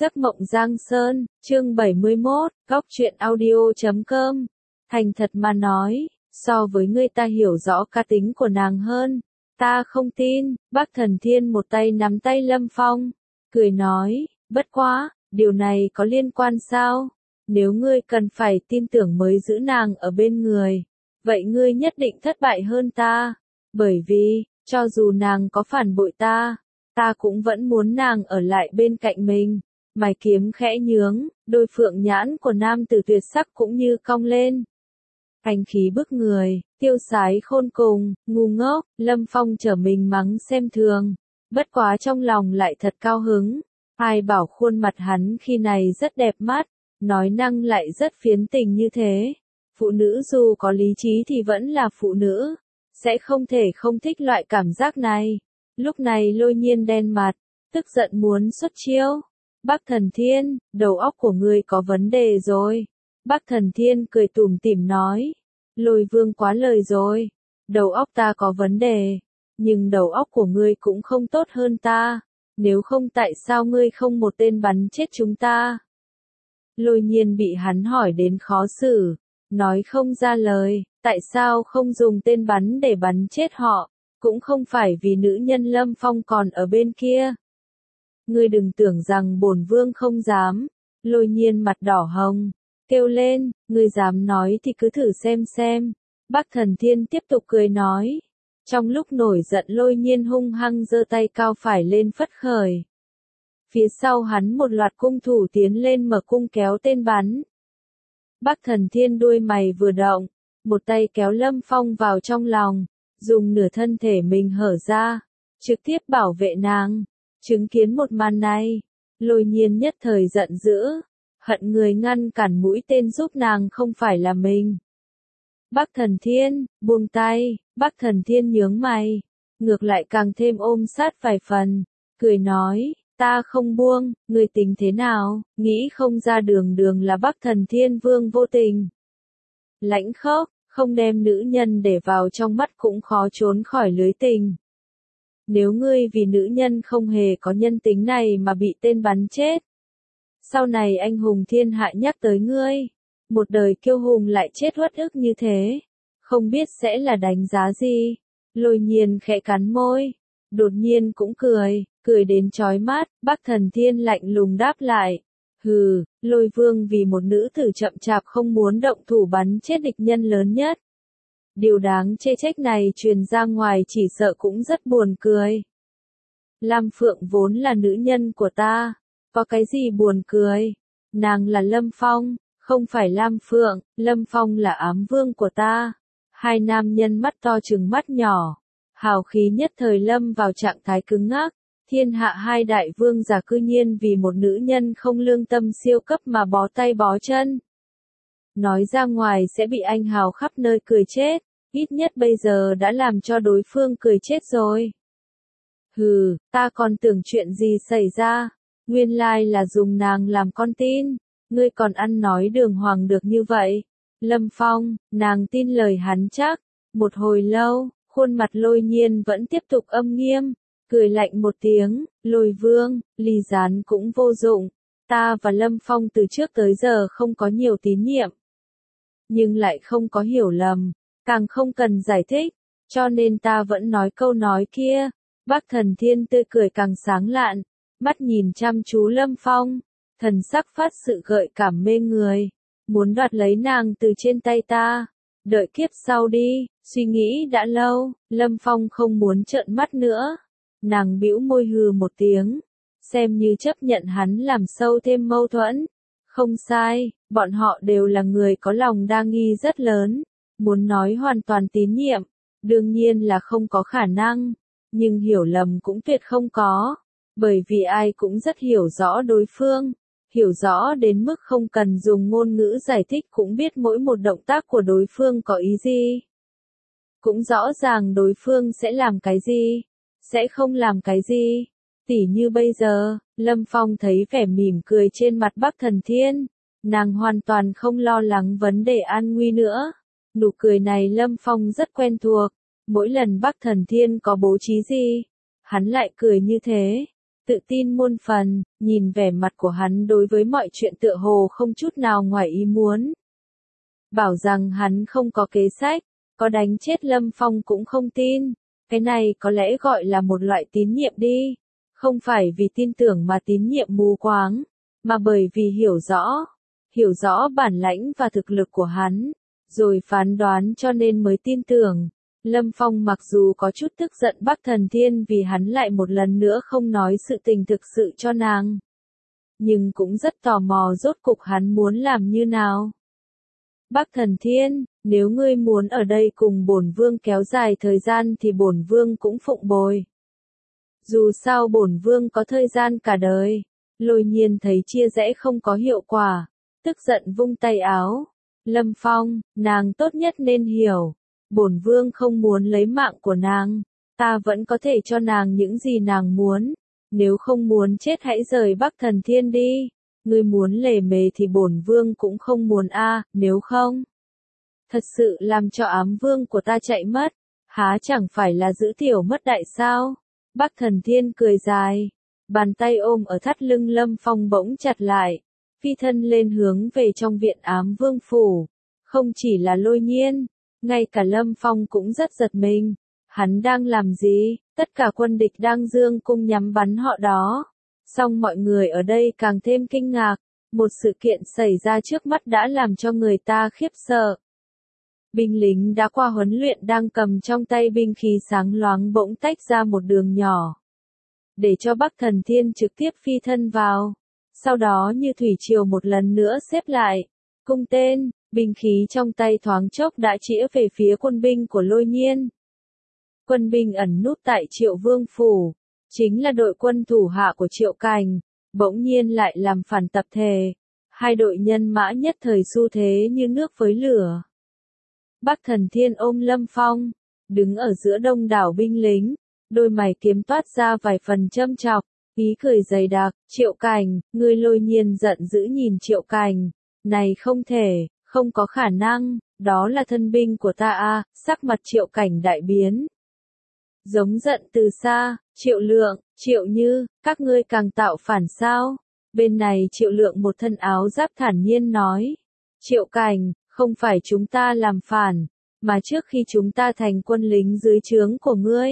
Giấc mộng Giang Sơn, chương 71, Góc truyện audio.com. Thành thật mà nói, so với ngươi ta hiểu rõ cá tính của nàng hơn. Ta không tin. Bác Thần Thiên một tay nắm tay Lâm Phong, cười nói, bất quá, điều này có liên quan sao? Nếu ngươi cần phải tin tưởng mới giữ nàng ở bên người, vậy ngươi nhất định thất bại hơn ta. Bởi vì, cho dù nàng có phản bội ta cũng vẫn muốn nàng ở lại bên cạnh mình. Mày kiếm khẽ nhướng, đôi phượng nhãn của nam tử tuyệt sắc cũng như cong lên. Anh khí bức người, tiêu sái khôn cùng, ngu ngốc, Lâm Phong trở mình mắng xem thường. Bất quá trong lòng lại thật cao hứng. Ai bảo khuôn mặt hắn khi này rất đẹp mắt, nói năng lại rất phiến tình như thế. Phụ nữ dù có lý trí thì vẫn là phụ nữ, sẽ không thể không thích loại cảm giác này. Lúc này Lôi Nhiên đen mặt, tức giận muốn xuất chiêu. Bác Thần Thiên, đầu óc của ngươi có vấn đề rồi. Bác Thần Thiên cười tủm tỉm nói. Lôi Vương quá lời rồi. Đầu óc ta có vấn đề, nhưng đầu óc của ngươi cũng không tốt hơn ta. Nếu không tại sao ngươi không một tên bắn chết chúng ta? Lôi Nhiên bị hắn hỏi đến khó xử, nói không ra lời. Tại sao không dùng tên bắn để bắn chết họ? Cũng không phải vì nữ nhân Lâm Phong còn ở bên kia. Ngươi đừng tưởng rằng bổn vương không dám. Lôi Nhiên mặt đỏ hồng, kêu lên, ngươi dám nói thì cứ thử xem. Bác Thần Thiên tiếp tục cười nói. Trong lúc nổi giận Lôi Nhiên hung hăng giơ tay cao phải lên phất khởi. Phía sau hắn một loạt cung thủ tiến lên mở cung kéo tên bắn. Bác Thần Thiên đuôi mày vừa động, một tay kéo Lâm Phong vào trong lòng, dùng nửa thân thể mình hở ra, trực tiếp bảo vệ nàng. Chứng kiến một màn này, Lôi Nhiên nhất thời giận dữ, hận người ngăn cản mũi tên giúp nàng không phải là mình. Bác Thần Thiên, buông tay. Bác Thần Thiên nhướng mày, ngược lại càng thêm ôm sát vài phần, cười nói, ta không buông, ngươi tính thế nào? Nghĩ không ra đường là Bác Thần Thiên Vương vô tình. Lãnh khốc, không đem nữ nhân để vào trong mắt cũng khó trốn khỏi lưới tình. Nếu ngươi vì nữ nhân không hề có nhân tính này mà bị tên bắn chết, sau này anh hùng thiên hạ nhắc tới ngươi, một đời kiêu hùng lại chết uất ức như thế, không biết sẽ là đánh giá gì. Lôi Nhiên khẽ cắn môi, đột nhiên cũng cười đến chói mắt. Bác Thần Thiên lạnh lùng đáp lại, hừ, Lôi Vương vì một nữ tử chậm chạp không muốn động thủ bắn chết địch nhân lớn nhất. Điều đáng chê trách này truyền ra ngoài chỉ sợ cũng rất buồn cười. Lam Phượng vốn là nữ nhân của ta, có cái gì buồn cười? Nàng là Lâm Phong, không phải Lam Phượng. Lâm Phong là ám vương của ta. Hai nam nhân mắt to trừng mắt nhỏ, hào khí nhất thời lâm vào trạng thái cứng ngắc. Thiên hạ hai đại vương giả cư nhiên vì một nữ nhân không lương tâm siêu cấp mà bó tay bó chân. Nói ra ngoài sẽ bị anh hào khắp nơi cười chết, ít nhất bây giờ đã làm cho đối phương cười chết rồi. Hừ, ta còn tưởng chuyện gì xảy ra, nguyên lai là dùng nàng làm con tin, ngươi còn ăn nói đường hoàng được như vậy. Lâm Phong, nàng tin lời hắn chắc. Một hồi lâu, khuôn mặt Lôi Nhiên vẫn tiếp tục âm nghiêm, cười lạnh một tiếng, Lôi Vương, ly gián cũng vô dụng. Ta và Lâm Phong từ trước tới giờ không có nhiều tín nhiệm, nhưng lại không có hiểu lầm, càng không cần giải thích, cho nên ta vẫn nói câu nói kia. Bác Thần Thiên tươi cười càng sáng lạn, mắt nhìn chăm chú Lâm Phong, thần sắc phát sự gợi cảm mê người, muốn đoạt lấy nàng từ trên tay ta. Đợi kiếp sau đi, suy nghĩ đã lâu. Lâm Phong không muốn trợn mắt nữa. Nàng bĩu môi hừ một tiếng, xem như chấp nhận hắn làm sâu thêm mâu thuẫn. Không sai, bọn họ đều là người có lòng đa nghi rất lớn, muốn nói hoàn toàn tín nhiệm, đương nhiên là không có khả năng, nhưng hiểu lầm cũng tuyệt không có, bởi vì ai cũng rất hiểu rõ đối phương, hiểu rõ đến mức không cần dùng ngôn ngữ giải thích cũng biết mỗi một động tác của đối phương có ý gì. Cũng rõ ràng đối phương sẽ làm cái gì, sẽ không làm cái gì. Tỉ như bây giờ, Lâm Phong thấy vẻ mỉm cười trên mặt Bác Thần Thiên, nàng hoàn toàn không lo lắng vấn đề an nguy nữa. Nụ cười này Lâm Phong rất quen thuộc, mỗi lần Bác Thần Thiên có bố trí gì, hắn lại cười như thế. tự tin muôn phần, nhìn vẻ mặt của hắn đối với mọi chuyện tựa hồ không chút nào ngoài ý muốn. Bảo rằng hắn không có kế sách, có đánh chết Lâm Phong cũng không tin, cái này có lẽ gọi là một loại tín nhiệm đi, không phải vì tin tưởng mà tín nhiệm mù quáng, mà bởi vì hiểu rõ bản lãnh và thực lực của hắn, rồi phán đoán cho nên mới tin tưởng. Lâm Phong mặc dù có chút tức giận Bắc Thần Thiên vì hắn lại một lần nữa không nói sự tình thực sự cho nàng, nhưng cũng rất tò mò rốt cục hắn muốn làm như nào. Bắc Thần Thiên, nếu ngươi muốn ở đây cùng bổn vương kéo dài thời gian thì bổn vương cũng phụng bồi. Dù sao bổn vương có thời gian cả đời. Lôi Nhiên thấy chia rẽ không có hiệu quả, tức giận vung tay áo. Lâm Phong, nàng tốt nhất nên hiểu, bổn vương không muốn lấy mạng của nàng, ta vẫn có thể cho nàng những gì nàng muốn, nếu không muốn chết hãy rời Bắc Thần Thiên đi, ngươi muốn lề mề thì bổn vương cũng không muốn nếu không, thật sự làm cho ám vương của ta chạy mất, há chẳng phải là giữ tiểu mất đại sao? Bắc Thần Thiên cười dài, bàn tay ôm ở thắt lưng Lâm Phong bỗng chặt lại, phi thân lên hướng về trong viện ám vương phủ. Không chỉ là Lôi Nhiên, ngay cả Lâm Phong cũng rất giật mình. Hắn đang làm gì? Tất cả quân địch đang dương cung nhắm bắn họ đó. Song mọi người ở đây càng thêm kinh ngạc. Một sự kiện xảy ra trước mắt đã làm cho người ta khiếp sợ. Binh lính đã qua huấn luyện đang cầm trong tay binh khí sáng loáng bỗng tách ra một đường nhỏ, để cho Bắc Thần Thiên trực tiếp phi thân vào. Sau đó như thủy triều một lần nữa xếp lại. Cung tên, binh khí trong tay thoáng chốc đã chĩa về phía quân binh của Lôi Nhiên. Quân binh ẩn núp tại Triệu Vương Phủ, chính là đội quân thủ hạ của Triệu Cảnh, bỗng nhiên lại làm phản tập thể. Hai đội nhân mã nhất thời xu thế như nước với lửa. Bắc Thần Thiên ôm Lâm Phong, đứng ở giữa đông đảo binh lính, đôi mày kiếm toát ra vài phần châm chọc, ý cười dày đặc. Triệu Cảnh, ngươi Lôi Nhiên giận dữ nhìn Triệu Cảnh, này không thể, không có khả năng, đó là thân binh của ta sắc mặt Triệu Cảnh đại biến. Giống giận từ xa, Triệu Lượng, Triệu Như, các ngươi càng tạo phản sao? Bên này Triệu Lượng một thân áo giáp thản nhiên nói. Triệu Cảnh, không phải chúng ta làm phản, mà trước khi chúng ta thành quân lính dưới trướng của ngươi,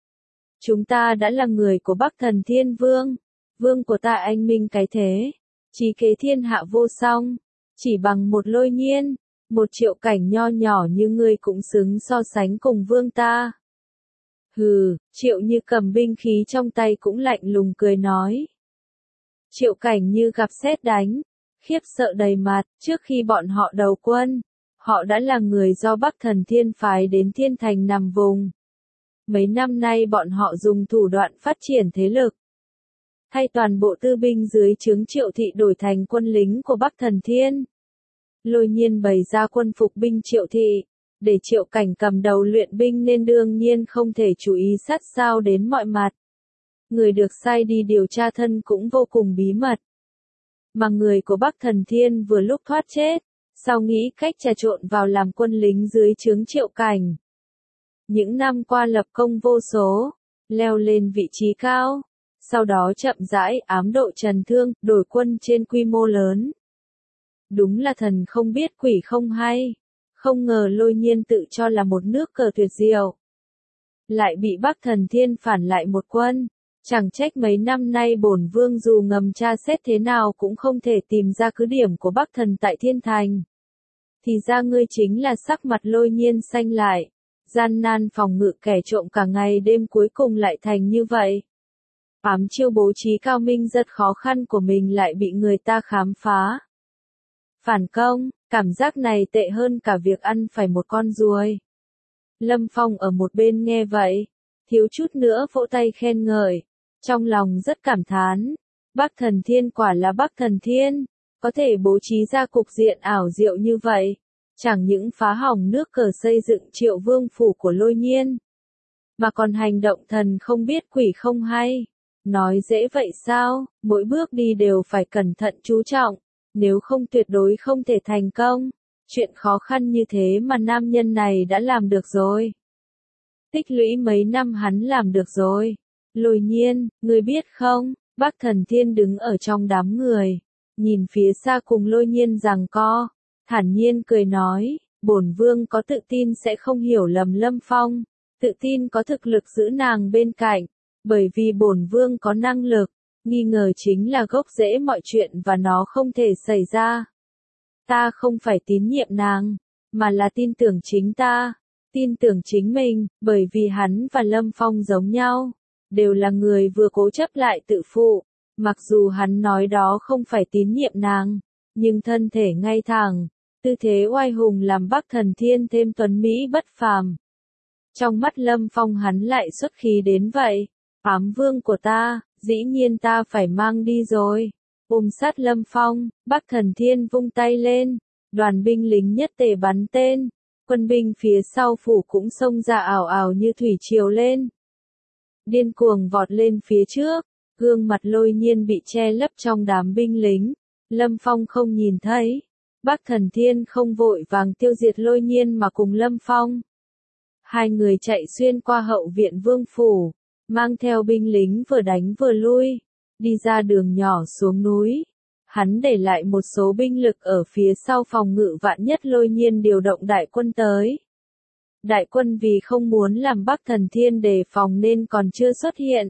chúng ta đã là người của Bắc Thần Thiên Vương, vương của ta anh minh cái thế, trí kế thiên hạ vô song, chỉ bằng một Lôi Nhiên, một Triệu Cảnh nho nhỏ như ngươi cũng xứng so sánh cùng vương ta. Hừ, Triệu Như cầm binh khí trong tay cũng lạnh lùng cười nói. Triệu Cảnh như gặp sét đánh, khiếp sợ đầy mặt, trước khi bọn họ đầu quân, họ đã là người do Bắc Thần Thiên phái đến Thiên Thành nằm vùng. Mấy năm nay bọn họ dùng thủ đoạn phát triển thế lực, thay toàn bộ tư binh dưới trướng Triệu Thị đổi thành quân lính của Bắc Thần Thiên. Lôi Nhiên bày ra quân phục binh Triệu Thị, để Triệu Cảnh cầm đầu luyện binh nên đương nhiên không thể chú ý sát sao đến mọi mặt. Người được sai đi điều tra thân cũng vô cùng bí mật. Mà người của Bắc Thần Thiên vừa lúc thoát chết, sau nghĩ cách trà trộn vào làm quân lính dưới trướng Triệu Cảnh. Những năm qua lập công vô số, leo lên vị trí cao, sau đó chậm rãi ám độ trần thương, đổi quân trên quy mô lớn. Đúng là thần không biết quỷ không hay, không ngờ Lôi Nhiên tự cho là một nước cờ tuyệt diệu, lại bị Bắc Thần Thiên phản lại một quân. Chẳng trách mấy năm nay bổn vương dù ngầm tra xét thế nào cũng không thể tìm ra cứ điểm của Bắc Thần tại Thiên Thành. Thì ra ngươi chính là sắc mặt Lôi Nhiên xanh lại, gian nan phòng ngự kẻ trộm cả ngày đêm cuối cùng lại thành như vậy. Ám chiêu bố trí cao minh rất khó khăn của mình lại bị người ta khám phá. Phản công, cảm giác này tệ hơn cả việc ăn phải một con ruồi. Lâm Phong ở một bên nghe vậy, thiếu chút nữa vỗ tay khen ngợi. Trong lòng rất cảm thán, Bắc Thần Thiên quả là Bắc Thần Thiên, có thể bố trí ra cục diện ảo diệu như vậy, chẳng những phá hỏng nước cờ xây dựng Triệu Vương Phủ của Lôi Nhiên, mà còn hành động thần không biết quỷ không hay. Nói dễ vậy sao, mỗi bước đi đều phải cẩn thận chú trọng, nếu không tuyệt đối không thể thành công. Chuyện khó khăn như thế mà nam nhân này đã làm được rồi. Tích lũy mấy năm hắn làm được rồi. Lôi Nhiên, ngươi biết không, Bắc Thần Thiên đứng ở trong đám người, nhìn phía xa cùng Lôi Nhiên giằng co, thản nhiên cười nói, bổn vương có tự tin sẽ không hiểu lầm Lâm Phong, tự tin có thực lực giữ nàng bên cạnh, bởi vì bổn vương có năng lực, nghi ngờ chính là gốc rễ mọi chuyện và nó không thể xảy ra. Ta không phải tín nhiệm nàng, mà là tin tưởng chính ta, tin tưởng chính mình, bởi vì hắn và Lâm Phong giống nhau, đều là người vừa cố chấp lại tự phụ, mặc dù hắn nói đó không phải tín nhiệm nàng, nhưng thân thể ngay thẳng, tư thế oai hùng làm Bắc Thần Thiên thêm tuấn mỹ bất phàm. Trong mắt Lâm Phong hắn lại xuất khí đến vậy, ám vương của ta, dĩ nhiên ta phải mang đi rồi. Ôm sát Lâm Phong, Bắc Thần Thiên vung tay lên, đoàn binh lính nhất tề bắn tên, quân binh phía sau phủ cũng xông ra ảo ảo như thủy triều lên. Điên cuồng vọt lên phía trước, gương mặt Lôi Nhiên bị che lấp trong đám binh lính, Lâm Phong không nhìn thấy. Bắc Thần Thiên không vội vàng tiêu diệt Lôi Nhiên mà cùng Lâm Phong. Hai người chạy xuyên qua hậu viện vương phủ, mang theo binh lính vừa đánh vừa lui, đi ra đường nhỏ xuống núi. Hắn để lại một số binh lực ở phía sau phòng ngự vạn nhất Lôi Nhiên điều động đại quân tới. Đại quân vì không muốn làm Bắc Thần Thiên đề phòng nên còn chưa xuất hiện.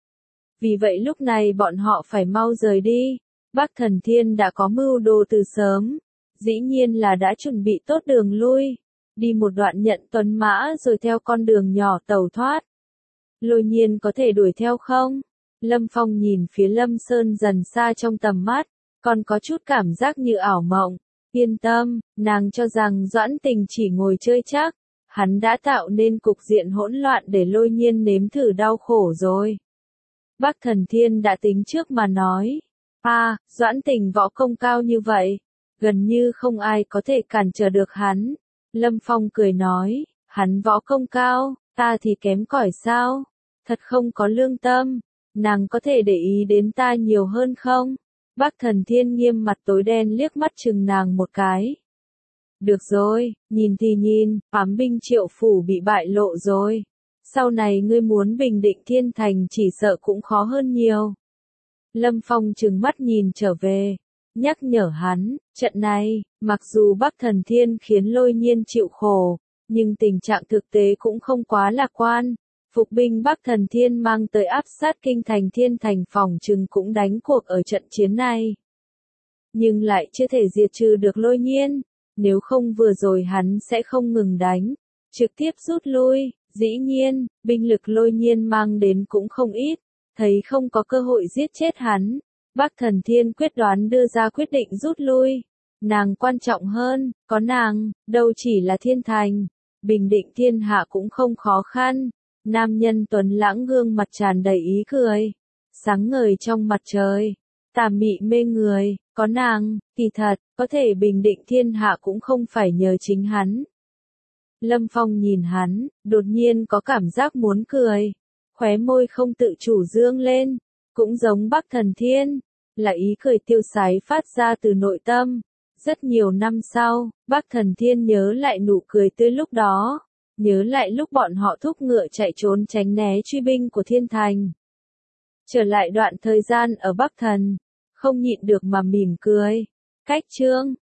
Vì vậy lúc này bọn họ phải mau rời đi. Bắc Thần Thiên đã có mưu đồ từ sớm, dĩ nhiên là đã chuẩn bị tốt đường lui, đi một đoạn nhận tuấn mã rồi theo con đường nhỏ tẩu thoát. Lôi Nhiên có thể đuổi theo không? Lâm Phong nhìn phía Lâm Sơn dần xa trong tầm mắt, còn có chút cảm giác như ảo mộng. Yên tâm, nàng cho rằng Doãn Tình chỉ ngồi chơi chắc, hắn đã tạo nên cục diện hỗn loạn để Lôi Nhiên nếm thử đau khổ rồi. Bắc Thần Thiên đã tính trước mà nói, Doãn Tình võ công cao như vậy, gần như không ai có thể cản trở được hắn. Lâm Phong cười nói, hắn võ công cao, ta thì kém cỏi sao? Thật không có lương tâm, nàng có thể để ý đến ta nhiều hơn không? Bắc Thần Thiên nghiêm mặt tối đen liếc mắt chừng nàng một cái. Được rồi, nhìn thì nhìn, ám binh Triệu phủ bị bại lộ rồi. Sau này ngươi muốn bình định Thiên Thành chỉ sợ cũng khó hơn nhiều. Lâm Phong trừng mắt nhìn trở về, nhắc nhở hắn, trận này, mặc dù Bắc Thần Thiên khiến Lôi Nhiên chịu khổ, nhưng tình trạng thực tế cũng không quá lạc quan. Phục binh Bắc Thần Thiên mang tới áp sát kinh thành Thiên Thành phòng trừng cũng đánh cuộc ở trận chiến này. Nhưng lại chưa thể diệt trừ được Lôi Nhiên, nếu không vừa rồi hắn sẽ không ngừng đánh, trực tiếp rút lui. Dĩ nhiên, binh lực Lôi Nhiên mang đến cũng không ít, thấy không có cơ hội giết chết hắn. Bắc Thần Thiên quyết đoán đưa ra quyết định rút lui. Nàng quan trọng hơn, có nàng, đâu chỉ là Thiên Thành, bình định thiên hạ cũng không khó khăn. Nam nhân tuấn lãng gương mặt tràn đầy ý cười, sáng ngời trong mặt trời, tà mị mê người, có nàng, kỳ thật, có thể bình định thiên hạ cũng không phải nhờ chính hắn. Lâm Phong nhìn hắn, đột nhiên có cảm giác muốn cười, khóe môi không tự chủ dương lên, cũng giống Bắc Thần Thiên, là ý cười tiêu sái phát ra từ nội tâm. Rất nhiều năm sau, Bắc Thần Thiên nhớ lại nụ cười tươi lúc đó, nhớ lại lúc bọn họ thúc ngựa chạy trốn tránh né truy binh của Thiên Thành. Trở lại đoạn thời gian ở Bắc Thần, không nhịn được mà mỉm cười. Cách chương